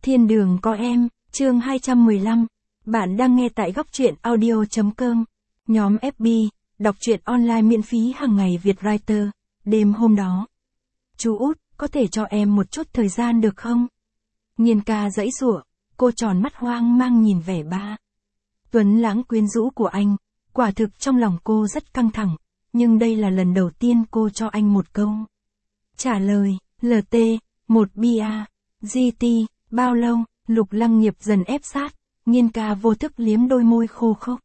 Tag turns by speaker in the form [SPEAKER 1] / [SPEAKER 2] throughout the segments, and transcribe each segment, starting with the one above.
[SPEAKER 1] Thiên đường có em, chương 215. Bạn đang nghe tại góc truyện audio.com. Nhóm FB, đọc truyện online miễn phí hàng ngày Việt Writer. Đêm hôm đó. Chú út, có thể cho em một chút thời gian được không? Nhiên ca giãy giụa, cô tròn mắt hoang mang nhìn vẻ ba tuấn lãng quyến rũ của anh. Quả thực trong lòng cô rất căng thẳng, nhưng đây là lần đầu tiên cô cho anh một câu trả lời. LT, 1 bia, GT, bao lâu? Lục Lăng Nghiệp dần ép sát, Nhiên ca vô thức liếm đôi môi khô khốc.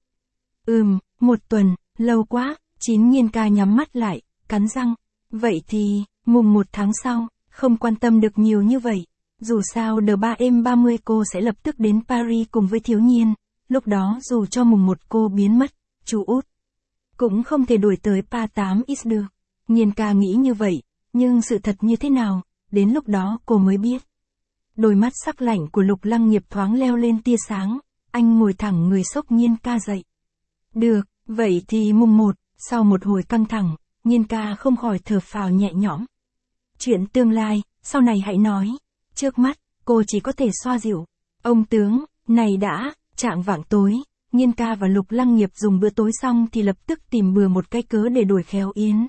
[SPEAKER 1] 1 tuần, lâu quá. Nhiên ca nhắm mắt lại, cắn răng. Vậy thì, mùng 1 tháng sau, không quan tâm được nhiều như vậy. Dù sao đợt 30 cô sẽ lập tức đến Paris cùng với Thiếu Nhiên. Lúc đó dù cho mùng 1 cô biến mất, chú út cũng không thể đuổi tới Pa 8X được. Nhiên ca nghĩ như vậy, nhưng sự thật như thế nào, đến lúc đó cô mới biết. Đôi mắt sắc lạnh của Lục Lăng Nghiệp thoáng leo lên tia sáng, anh ngồi thẳng người xốc Nhiên ca dậy. Được, vậy thì mùng 1, sau một hồi căng thẳng, Nhiên ca không khỏi thở phào nhẹ nhõm. Chuyện tương lai, sau này hãy nói. Trước mắt, cô chỉ có thể xoa dịu. Ông tướng, này đã, chạng vạng tối, Nhiên ca và Lục Lăng Nghiệp dùng bữa tối xong thì lập tức tìm bừa một cái cớ để đuổi khéo Yến.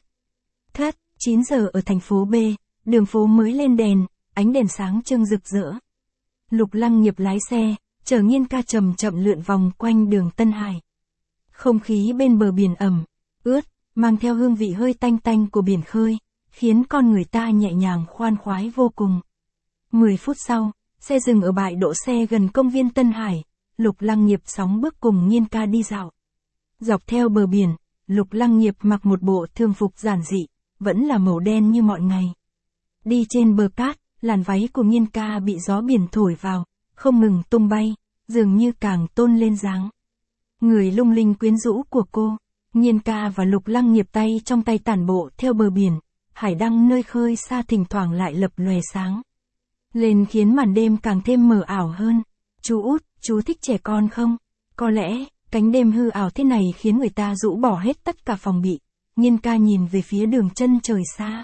[SPEAKER 1] 9 giờ ở thành phố B, đường phố mới lên đèn, ánh đèn sáng trưng rực rỡ. Lục Lăng Nghiệp lái xe, chở Nhiên ca chậm chậm lượn vòng quanh đường Tân Hải. Không khí bên bờ biển ẩm, ướt, mang theo hương vị hơi tanh tanh của biển khơi, khiến con người ta nhẹ nhàng khoan khoái vô cùng. 10 phút sau, xe dừng ở bãi đỗ xe gần công viên Tân Hải, Lục Lăng Nghiệp sóng bước cùng Nhiên ca đi dạo. Dọc theo bờ biển, Lục Lăng Nghiệp mặc một bộ thường phục giản dị, vẫn là màu đen như mọi ngày. Đi trên bờ cát, làn váy của Nhiên ca bị gió biển thổi vào, không ngừng tung bay, dường như càng tôn lên dáng người lung linh quyến rũ của cô. Nhiên ca và Lục Lăng Nghiệp tay trong tay tản bộ theo bờ biển, hải đăng nơi khơi xa thỉnh thoảng lại lập lòe sáng lên khiến màn đêm càng thêm mờ ảo hơn. Chú út, chú thích trẻ con không? Có lẽ, cánh đêm hư ảo thế này khiến người ta rũ bỏ hết tất cả phòng bị. Nhiên ca nhìn về phía đường chân trời xa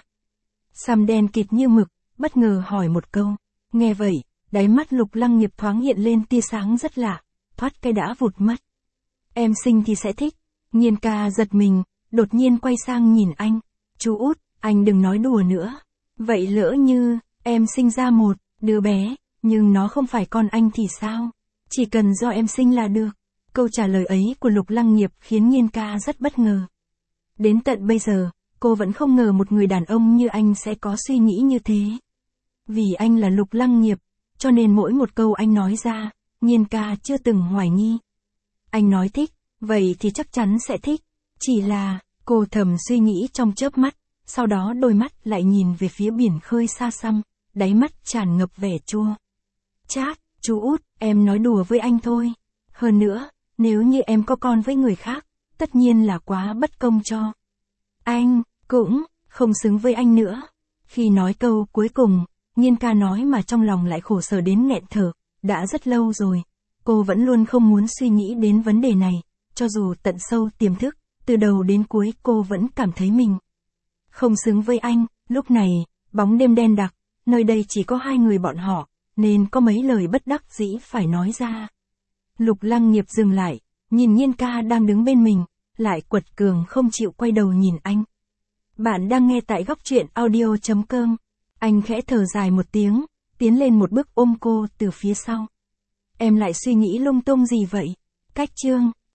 [SPEAKER 1] xăm đen kịt như mực, bất ngờ hỏi một câu. Nghe vậy, đáy mắt Lục Lăng Nghiệp thoáng hiện lên tia sáng rất lạ, thoát cái đã vụt mất. Em sinh thì sẽ thích. Nhiên ca giật mình, đột nhiên quay sang nhìn anh. Chú út, anh đừng nói đùa nữa. Vậy lỡ như, em sinh ra một đứa bé, nhưng nó không phải con anh thì sao? Chỉ cần do em sinh là được. Câu trả lời ấy của Lục Lăng Nghiệp khiến Nhiên ca rất bất ngờ. Đến tận bây giờ, cô vẫn không ngờ một người đàn ông như anh sẽ có suy nghĩ như thế. Vì anh là Lục Lăng Nghiệp, cho nên mỗi một câu anh nói ra, Nhiên ca chưa từng hoài nghi. Anh nói thích, vậy thì chắc chắn sẽ thích. Chỉ là, cô thầm suy nghĩ trong chớp mắt, sau đó đôi mắt lại nhìn về phía biển khơi xa xăm, đáy mắt tràn ngập vẻ chua chát. Chú út, em nói đùa với anh thôi. Hơn nữa, nếu như em có con với người khác, tất nhiên là quá bất công cho anh, cũng không xứng với anh nữa. Khi nói câu cuối cùng, Nhiên ca nói mà trong lòng lại khổ sở đến nghẹn thở. Đã rất lâu rồi, cô vẫn luôn không muốn suy nghĩ đến vấn đề này, cho dù tận sâu tiềm thức, từ đầu đến cuối cô vẫn cảm thấy mình không xứng với anh. Lúc này, bóng đêm đen đặc, nơi đây chỉ có hai người bọn họ, nên có mấy lời bất đắc dĩ phải nói ra. Lục Lăng Nghiệp dừng lại, nhìn Nhiên ca đang đứng bên mình, lại quật cường không chịu quay đầu nhìn anh. Bạn đang nghe tại góc truyện audio.com. Anh khẽ thở dài một tiếng, tiến lên một bước ôm cô từ phía sau. Em lại suy nghĩ lung tung gì vậy? Cách chương